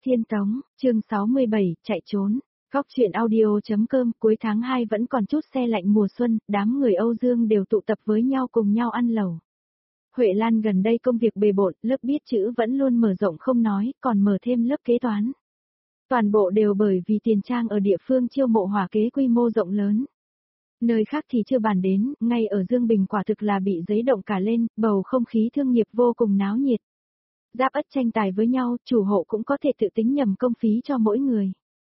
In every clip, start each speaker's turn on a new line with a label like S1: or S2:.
S1: Tiên Tống, chương 67, chạy trốn. Góc truyện audio.com. Cuối tháng 2 vẫn còn chút se lạnh mùa xuân, đám người Âu Dương đều tụ tập với nhau cùng nhau ăn lẩu. Huệ Lan gần đây công việc bề bộn, lớp biết chữ vẫn luôn mở rộng không nói, còn mở thêm lớp kế toán. Toàn bộ đều bởi vì Tiền Trang ở địa phương chiêu mộ hỏa kế quy mô rộng lớn. Nơi khác thì chưa bàn đến, ngay ở Dương Bình quả thực là bị giấy động cả lên, bầu không khí thương nghiệp vô cùng náo nhiệt. Giáp ất tranh tài với nhau, chủ hộ cũng có thể tự tính nhầm công phí cho mỗi người.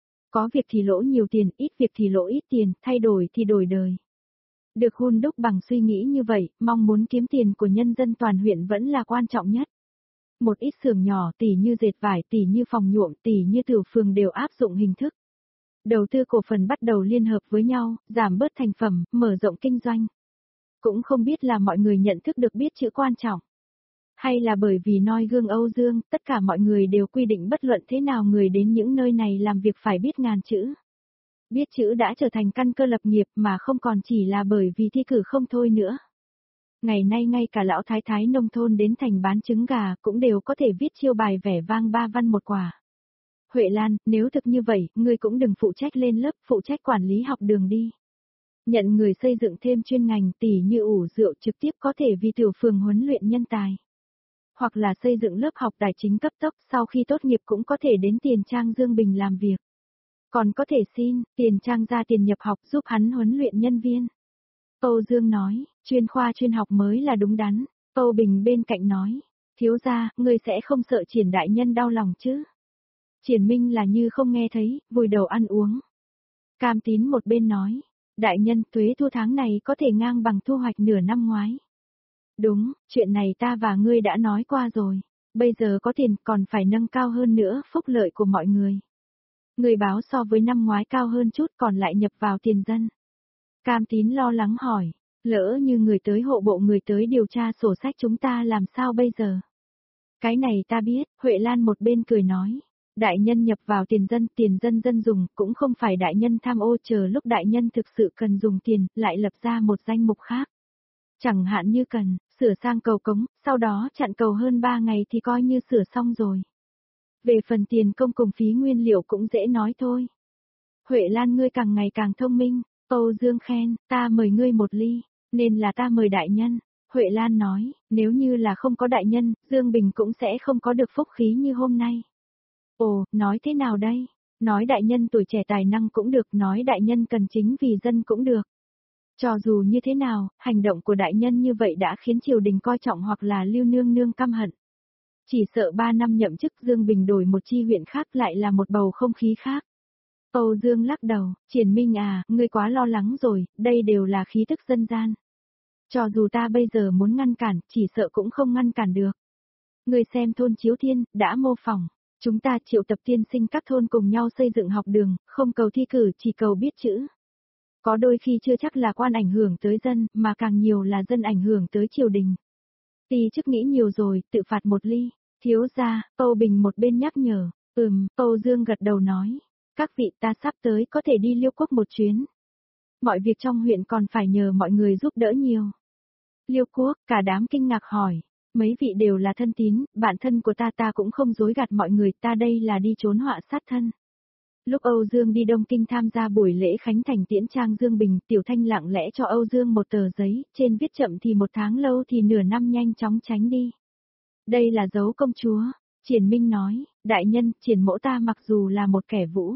S1: Có việc thì lỗ nhiều tiền, ít việc thì lỗ ít tiền, thay đổi thì đổi đời. Được hun đúc bằng suy nghĩ như vậy, mong muốn kiếm tiền của nhân dân toàn huyện vẫn là quan trọng nhất. Một ít xưởng nhỏ tỉ như dệt vải, tỉ như phòng nhuộm, tỉ như tiểu phường đều áp dụng hình thức. Đầu tư cổ phần bắt đầu liên hợp với nhau, giảm bớt thành phẩm, mở rộng kinh doanh. Cũng không biết là mọi người nhận thức được biết chữ quan trọng. Hay là bởi vì noi gương Âu Dương, tất cả mọi người đều quy định bất luận thế nào người đến những nơi này làm việc phải biết ngàn chữ. Biết chữ đã trở thành căn cơ lập nghiệp mà không còn chỉ là bởi vì thi cử không thôi nữa. Ngày nay ngay cả lão thái thái nông thôn đến thành bán trứng gà cũng đều có thể viết chiêu bài vẻ vang 3 văn một quả. Huệ Lan, nếu thực như vậy, ngươi cũng đừng phụ trách lên lớp, phụ trách quản lý học đường đi. Nhận người xây dựng thêm chuyên ngành tỉ như ủ rượu trực tiếp có thể vì tiểu phường huấn luyện nhân tài. Hoặc là xây dựng lớp học tài chính cấp tốc sau khi tốt nghiệp cũng có thể đến Tiền Trang Dương Bình làm việc. Còn có thể xin, Tiền Trang ra tiền nhập học giúp hắn huấn luyện nhân viên. Âu Dương nói, chuyên khoa chuyên học mới là đúng đắn. Âu Bình bên cạnh nói, thiếu gia, ngươi sẽ không sợ Triển đại nhân đau lòng chứ. Triển Minh là như không nghe thấy, vùi đầu ăn uống. Cam Tín một bên nói, đại nhân thuế thu tháng này có thể ngang bằng thu hoạch nửa năm ngoái. Đúng, chuyện này ta và ngươi đã nói qua rồi. Bây giờ có tiền còn phải nâng cao hơn nữa phúc lợi của mọi người. Người báo so với năm ngoái cao hơn chút còn lại nhập vào tiền dân. Cam Tín lo lắng hỏi, lỡ như người tới hộ bộ người tới điều tra sổ sách chúng ta làm sao bây giờ? Cái này ta biết, Huệ Lan một bên cười nói. Đại nhân nhập vào tiền dân dân dùng cũng không phải đại nhân tham ô chờ lúc đại nhân thực sự cần dùng tiền lại lập ra một danh mục khác. Chẳng hạn như cần, sửa sang cầu cống, sau đó chặn cầu hơn 3 ngày thì coi như sửa xong rồi. Về phần tiền công cùng phí nguyên liệu cũng dễ nói thôi. Huệ Lan ngươi càng ngày càng thông minh, Âu Dương khen, ta mời ngươi một ly, nên là ta mời đại nhân. Huệ Lan nói, nếu như là không có đại nhân, Dương Bình cũng sẽ không có được phúc khí như hôm nay. Ồ, nói thế nào đây? Nói đại nhân tuổi trẻ tài năng cũng được, nói đại nhân cần chính vì dân cũng được. Cho dù như thế nào, hành động của đại nhân như vậy đã khiến triều đình coi trọng hoặc là Lưu Nương Nương căm hận. Chỉ sợ 3 năm nhậm chức Dương Bình đổi một chi huyện khác lại là một bầu không khí khác. Âu Dương lắc đầu, Triển Minh à, ngươi quá lo lắng rồi, đây đều là khí tức dân gian. Cho dù ta bây giờ muốn ngăn cản, chỉ sợ cũng không ngăn cản được. Ngươi xem thôn Chiếu Thiên, đã mô phỏng. Chúng ta triệu tập tiên sinh các thôn cùng nhau xây dựng học đường, không cầu thi cử, chỉ cầu biết chữ. Có đôi khi chưa chắc là quan ảnh hưởng tới dân, mà càng nhiều là dân ảnh hưởng tới triều đình. Ti chức nghĩ nhiều rồi, tự phạt một ly. Thiếu gia, Âu Bình một bên nhắc nhở. Âu Dương gật đầu nói. Các vị ta sắp tới có thể đi Liêu Quốc một chuyến. Mọi việc trong huyện còn phải nhờ mọi người giúp đỡ nhiều. Liêu Quốc, cả đám kinh ngạc hỏi. Mấy vị đều là thân tín, bạn thân của ta cũng không dối gạt mọi người, ta đây là đi trốn họa sát thân. Lúc Âu Dương đi Đông Kinh tham gia buổi lễ khánh thành Tiễn Trang Dương Bình, Tiểu Thanh lặng lẽ cho Âu Dương một tờ giấy, trên viết chậm thì 1 tháng lâu thì nửa năm nhanh chóng tránh đi. Đây là dấu công chúa, Triển Minh nói, đại nhân, Triển mỗ ta mặc dù là một kẻ vũ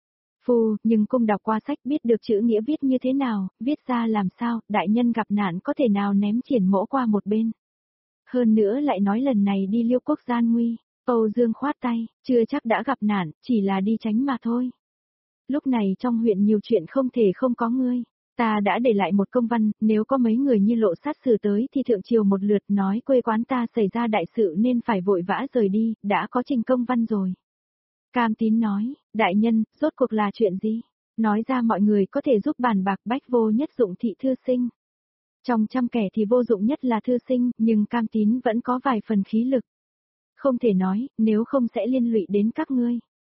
S1: phu, nhưng cung đọc qua sách biết được chữ nghĩa viết như thế nào, viết ra làm sao, đại nhân gặp nạn có thể nào ném Triển mỗ qua một bên. Hơn nữa lại nói lần này đi Liêu Quốc gian nguy. Âu Dương khoát tay, chưa chắc đã gặp nạn, chỉ là đi tránh mà thôi. Lúc này trong huyện nhiều chuyện không thể không có ngươi. Ta đã để lại một công văn, nếu có mấy người như Lộ Sát xử tới thì thượng triều một lượt nói quê quán ta xảy ra đại sự nên phải vội vã rời đi, đã có trình công văn rồi. Cam Tín nói, đại nhân, rốt cuộc là chuyện gì? Nói ra mọi người có thể giúp bàn bạc bách vô nhất dụng thị thư sinh. Trong trăm kẻ thì vô dụng nhất là thư sinh, nhưng Cam Tín vẫn có vài phần khí lực. Không thể nói, nếu không sẽ liên lụy đến các ngươi.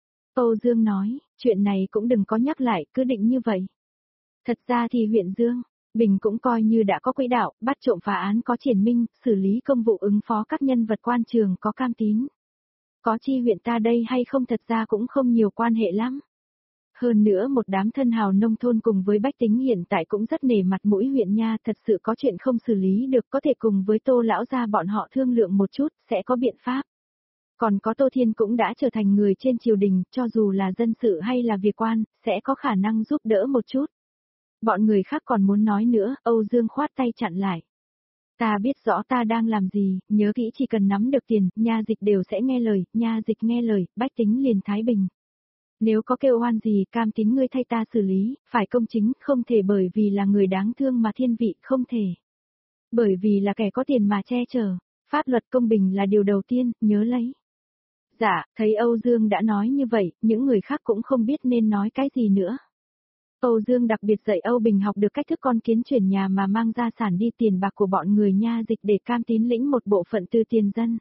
S1: Âu Dương nói, chuyện này cũng đừng có nhắc lại, cứ định như vậy. Thật ra thì huyện Dương, Bình cũng coi như đã có quỹ đạo, bắt trộm phá án có Triển Minh, xử lý công vụ ứng phó các nhân vật quan trường có Cam Tín. Có chi huyện ta đây hay không thật ra cũng không nhiều quan hệ lắm. Hơn nữa một đám thân hào nông thôn cùng với bách tính hiện tại cũng rất nể mặt mũi huyện nha, thật sự có chuyện không xử lý được có thể cùng với Tô lão gia bọn họ thương lượng một chút, sẽ có biện pháp. Còn có Tô Thiên cũng đã trở thành người trên triều đình, cho dù là dân sự hay là việc quan, sẽ có khả năng giúp đỡ một chút. Bọn người khác còn muốn nói nữa, Âu Dương khoát tay chặn lại. Ta biết rõ ta đang làm gì, nhớ kỹ chỉ cần nắm được tiền, nha dịch đều sẽ nghe lời, nha dịch nghe lời, bách tính liền thái bình. Nếu có kêu oan gì, cam tín ngươi thay ta xử lý, phải công chính, không thể bởi vì là người đáng thương mà thiên vị, không thể. Bởi vì là kẻ có tiền mà che chở, pháp luật công bình là điều đầu tiên, nhớ lấy. Dạ, thấy Âu Dương đã nói như vậy, những người khác cũng không biết nên nói cái gì nữa. Âu Dương đặc biệt dạy Âu Bình học được cách thức con kiến chuyển nhà mà mang gia sản đi tiền bạc của bọn người nha dịch để cam tín lĩnh một bộ phận từ tiền dân.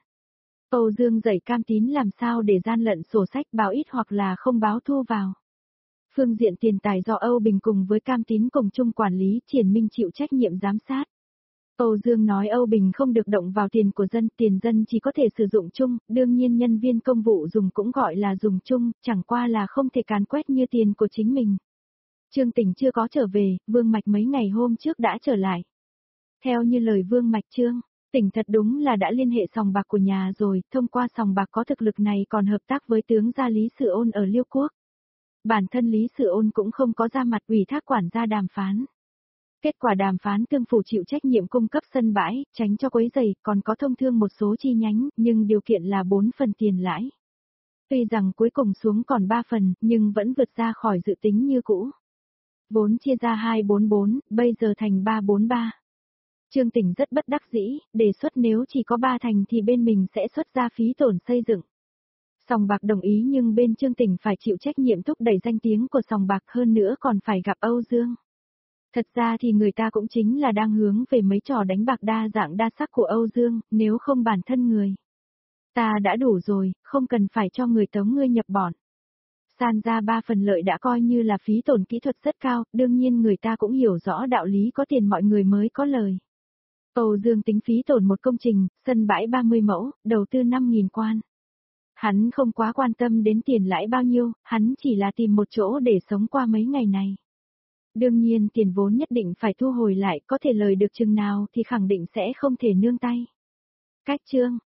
S1: Âu Dương dạy cam tín làm sao để gian lận sổ sách báo ít hoặc là không báo thu vào. Phương diện tiền tài do Âu Bình cùng với cam tín cùng chung quản lý, Triển Minh chịu trách nhiệm giám sát. Âu Dương nói Âu Bình không được động vào tiền của dân, tiền dân chỉ có thể sử dụng chung, đương nhiên nhân viên công vụ dùng cũng gọi là dùng chung, chẳng qua là không thể càn quét như tiền của chính mình. Trương Tỉnh chưa có trở về, Vương Mạch mấy ngày hôm trước đã trở lại. Theo như lời Vương Mạch Trương, Tỉnh thật đúng là đã liên hệ sòng bạc của nhà rồi, thông qua sòng bạc có thực lực này còn hợp tác với tướng gia Lý Sự Ôn ở Liêu Quốc. Bản thân Lý Sự Ôn cũng không có ra mặt ủy thác quản gia đàm phán. Kết quả đàm phán tương phủ chịu trách nhiệm cung cấp sân bãi, tránh cho quấy rầy, còn có thông thương một số chi nhánh, nhưng điều kiện là 4 phần tiền lãi. Tuy rằng cuối cùng xuống còn 3 phần, nhưng vẫn vượt ra khỏi dự tính như cũ. Vốn chia ra 244, bây giờ thành 343. Trương Tỉnh rất bất đắc dĩ, đề xuất nếu chỉ có 3 thành thì bên mình sẽ xuất ra phí tổn xây dựng. Sòng bạc đồng ý nhưng bên Trương Tỉnh phải chịu trách nhiệm thúc đẩy danh tiếng của sòng bạc hơn nữa còn phải gặp Âu Dương. Thật ra thì người ta cũng chính là đang hướng về mấy trò đánh bạc đa dạng đa sắc của Âu Dương, nếu không bản thân người. Ta đã đủ rồi, không cần phải cho người tống ngươi nhập bọn. San ra 3 phần lợi đã coi như là phí tổn kỹ thuật rất cao, đương nhiên người ta cũng hiểu rõ đạo lý có tiền mọi người mới có lời. Âu Dương tính phí tổn một công trình, sân bãi 30 mẫu, đầu tư 5.000 quan. Hắn không quá quan tâm đến tiền lãi bao nhiêu, hắn chỉ là tìm một chỗ để sống qua mấy ngày này. Đương nhiên tiền vốn nhất định phải thu hồi lại, có thể lời được chừng nào thì khẳng định sẽ không thể nương tay. Cách chương